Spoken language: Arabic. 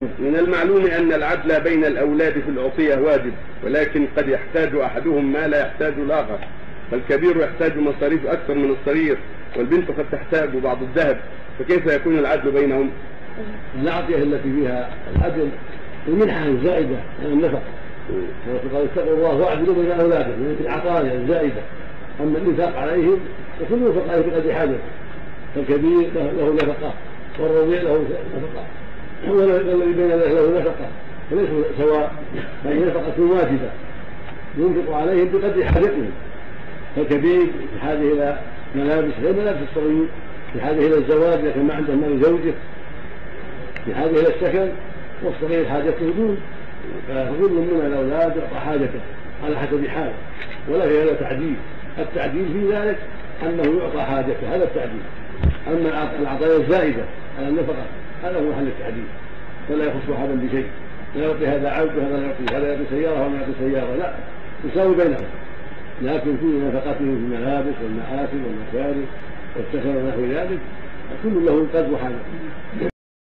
من المعلوم أن العدل بين الأولاد في العطية واجب، ولكن قد يحتاج أحدهم ما لا يحتاج الآخر، فالكبير يحتاج مصاريف أكثر من الصغير، والبنت قد تحتاج بعض الذهب، فكيف يكون العدل بينهم؟ العطية التي فيها العدل المنحة الزائدة عن النفقة، قال اتقوا الله واعدلوا بين أولادكم من العطايا الزائدة، أما الإنفاق عليهم فكل ينفق عليه بقدر حاجته، فالكبير له نفقة والرضيع له نفقة والذي بين له نفقة، فليسوا سواء، بل نفقة واجبة ينفق عليهم بقدر حاجتهم، فالكبير بحاجة إلى ملابس غير ملابس الصغير، بحاجة إلى الزواج لكن ما عنده مال زوجه، بحاجة إلى السكن، والصغير حاجته دون، فكل من الأولاد يعطى حاجته على حسب حاله، ولا في هذا تعديل. التعديل في ذلك أنه يعطى حاجته، هذا التعديل. أما العطايا الزائدة على النفقة هذا هو محل التعديل، فلا يخص أحدا بشيء، لا يعطي هذا عبد وهذا لا يعطي، هذا يعطي سيارة وهذا يعطي سيارة، لا، يساوي بينهم، لكن في نفقتهم في الملابس والمآكل والمشارب والسكن ونحو ذلك كل له قدر حاجته.